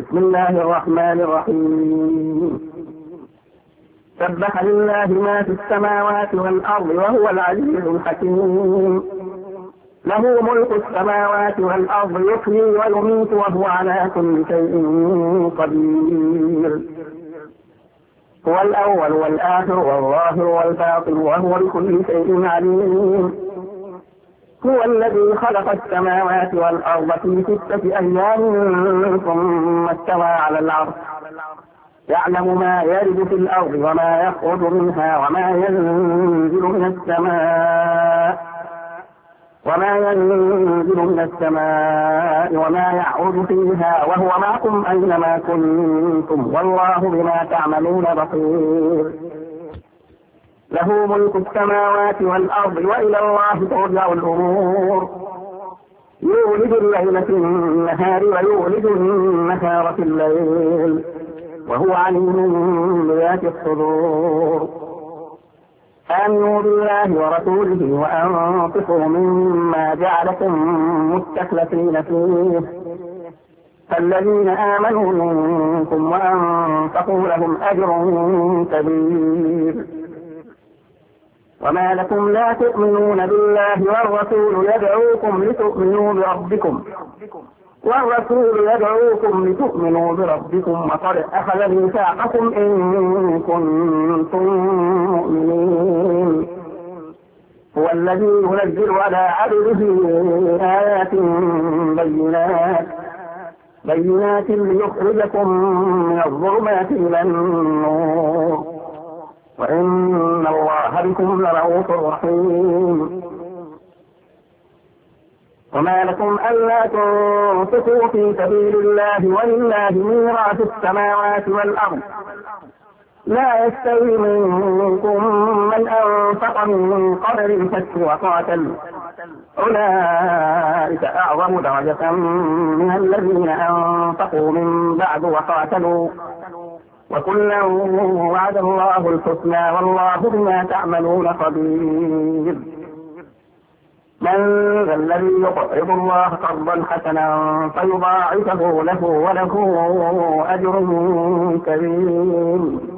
بسم الله الرحمن الرحيم. سبح لله ما في السماوات والأرض وهو العزيز الحكيم. له ملك السماوات والأرض يحيي ويميت وهو على كل شيء قدير. هو الأول والآخر والظاهر والباطن وهو بكل شيء عليم. هو الذي خلق السماوات والأرض في 6 أيام ثم استوى على العرش يعلم ما يرد في الأرض وما يخرج منها وما ينزل من السماء وما يعرج فيها وهو معكم أينما كنتم والله بما تعملون بصير. له ملك السماوات والأرض وإلى الله ترجع الأمور. يولد الليل في النهار ويولد النهار في الليل وهو عليم بذات الصدور. آمنوا بالله ورسوله وأنفقوا مما جعلكم مستخلفين فيه فالذين آمنوا منكم وأنفقوا لهم أجر كبير. وما لكم لا تؤمنون بالله والرسول يدعوكم لتؤمنوا بربكم وقد أخذ ميثاقكم إن كنتم مؤمنين. هو الذي ينزل على عبده آيات بينات ليخرجكم من الظلمات إلى النور وإن الله بكم لرؤوف رحيم. وما لكم ألا تنفقوا في سبيل الله ولله ميراث السماوات والأرض لا يستوي منكم من أنفق من قبل الفتح وقاتل أولئك أعظم درجة من الذين أنفقوا من بعد وقاتلوا وكلا وعد الله الحسنى والله بما تعملون خبير. من ذا الذي يقرض الله قرضا حسنا فيضاعفه له وله أجر كريم.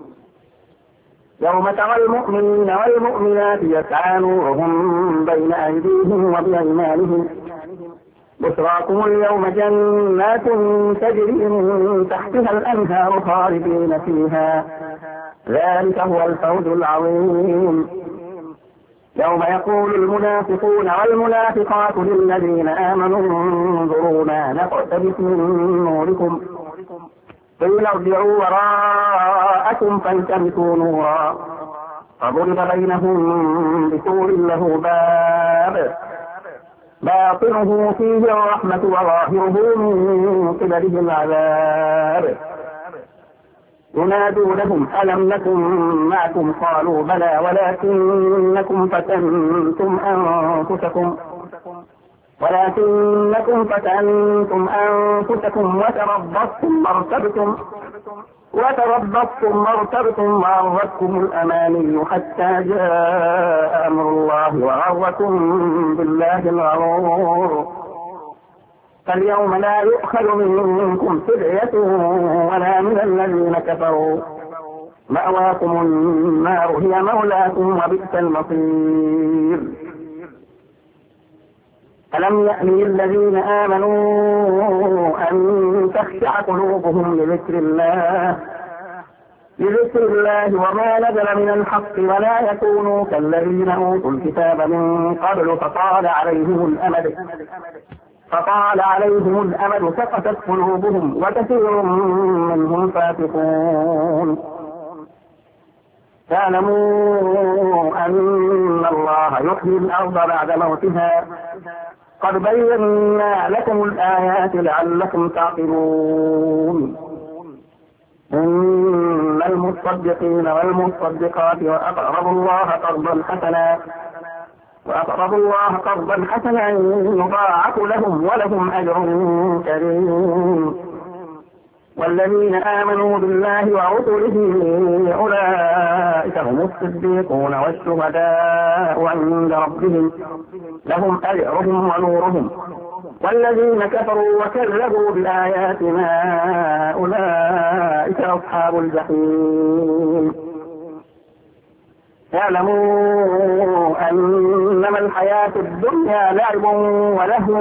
يوم ترى المؤمنين والمؤمنات يسعى نورهم بين أيديهم وبأيمانهم بشراكم اليوم جنات تجري من تحتها الأنهار خالدين فيها ذلك هو الفوز العظيم. يوم يقول المنافقون والمنافقات للذين آمنوا انظرونا نقتبس من نوركم قيل ارجعوا وراءكم فالتمسوا نورا فضرب بينهم بسور له باب باطنه فيه الرحمة وظاهره من قبله العذاب ينادونهم ألم نكن معكم قالوا بلى ولكنكم فتنتم أنفسكم وتربصتم وارتبتم وغرتكم الأماني حتى جاء أمر الله وغركم بالله الغرور. فاليوم لا يؤخذ منكم فدية ولا من الذين كفروا مأواكم النار هي مولاكم وبئس المصير. ألم يأن للذين آمنوا أن تخشع قلوبهم لذكر الله وما نزل من الحق ولا يكونوا كالذين أوتوا الكتاب من قبل فطال عليهم الأمد فقست قلوبهم وكثير منهم فاسقون. فاعلموا أن الله يحيي الأرض بعد موتها قد بينا لكم الآيات لعلكم تعقلون. إن المصدقين والمصدقات وأقرضوا الله قرضا حسنا يضاعف لهم ولهم أجر كريم. والذين آمنوا بالله ورسله أولئك هم الصديقون والشهداء عند ربهم لهم أجرهم ونورهم والذين كفروا وكذبوا بآياتنا أولئك أصحاب الجحيم. اعلموا أنما الحياة الدنيا لعب ولهو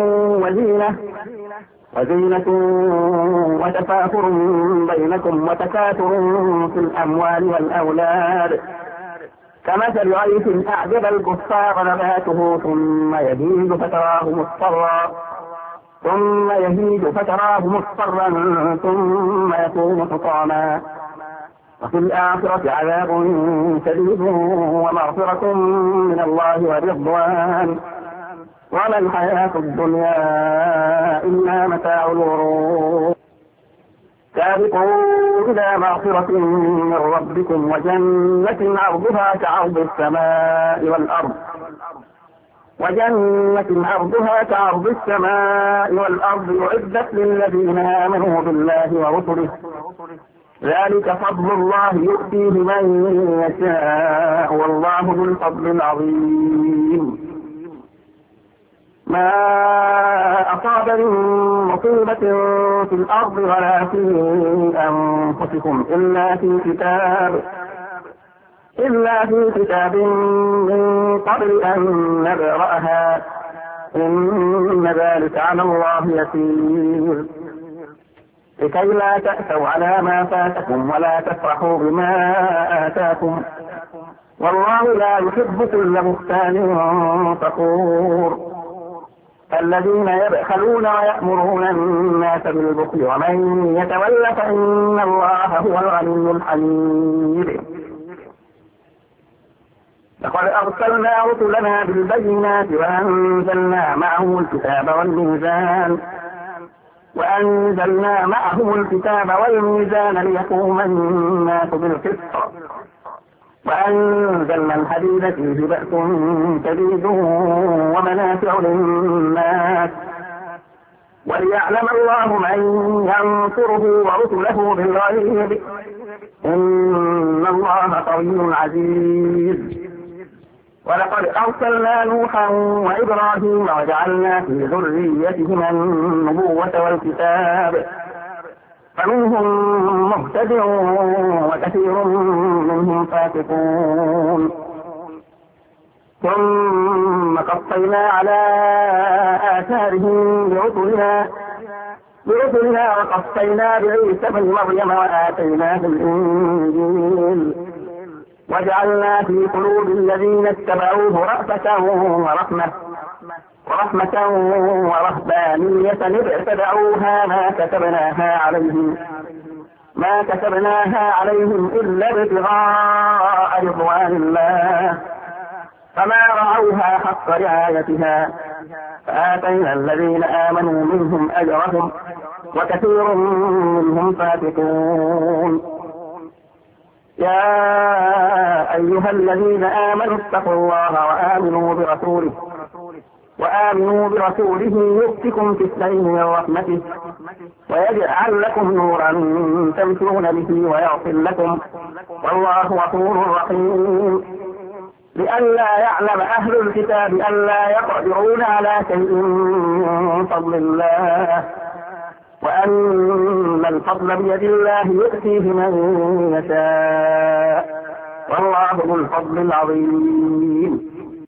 وزينة وتفاخر بينكم وتكاثر في الأموال والأولاد كمثل غيث أعجب الكفار نباته ثم يهيج فتراه مصفرا ثم يكون حطاما وفي الآخرة عذاب شديد ومغفرة من الله ورضوان وما الحياة الدنيا إلا متاع الغرور. سابقوا إلى مغفرة من ربكم وجنة عرضها كعرض السماء والأرض أعدت للذين آمنوا بالله ورسله ذلك فضل الله يؤتيه من يشاء والله ذو الفضل العظيم. ما أصاب من مصيبة في الأرض ولا في أنفسكم إلا في كتاب من قبل أن نبرأها إن ذلك على الله يسير. لكي لا تأسوا على ما فاتكم ولا تفرحوا بما آتاكم والله لا يحب كل مختال فخور. الذين يبخلون ويأمرون الناس بالبخل ومن يتول فإن الله هو الغني الحميد. لقد أرسلنا رسلنا بالبينات وأنزلنا معهم الكتاب والميزان ليقوم الناس بالقسط وأنزلنا الحديد فيه بأس شديد ومنافع للناس وليعلم الله من ينصره ورسله بالغيب إن الله قوي عزيز. ولقد أرسلنا نوحا وإبراهيم وجعلنا في ذريتهما النبوة والكتاب فمنهم مهتد وكثير منهم فاسقون. ثم قفينا على آثارهم برسلنا وقفينا بعيسى بن مريم وآتيناه الإنجيل وجعلنا في قلوب الذين اتبعوه رأفة ورحمة ورهبانية ابتدعوها ما كتبناها عليهم إلا ابتغاء رضوان الله فما رعوها حق رعايتها فآتينا الذين آمنوا منهم أجرهم وكثير منهم فاسقون. يا أيها الذين آمنوا اتقوا الله وآمنوا برسوله يؤتكم كفلين من رحمته ويجعل لكم نورا تمشون به ويغفر لكم والله غفور رحيم. لئلا يعلم أهل الكتاب ألا يقدرون على شيء من فضل الله وأن الفضل بيد الله يؤتيه من يشاء والله ذو الفضل العظيم.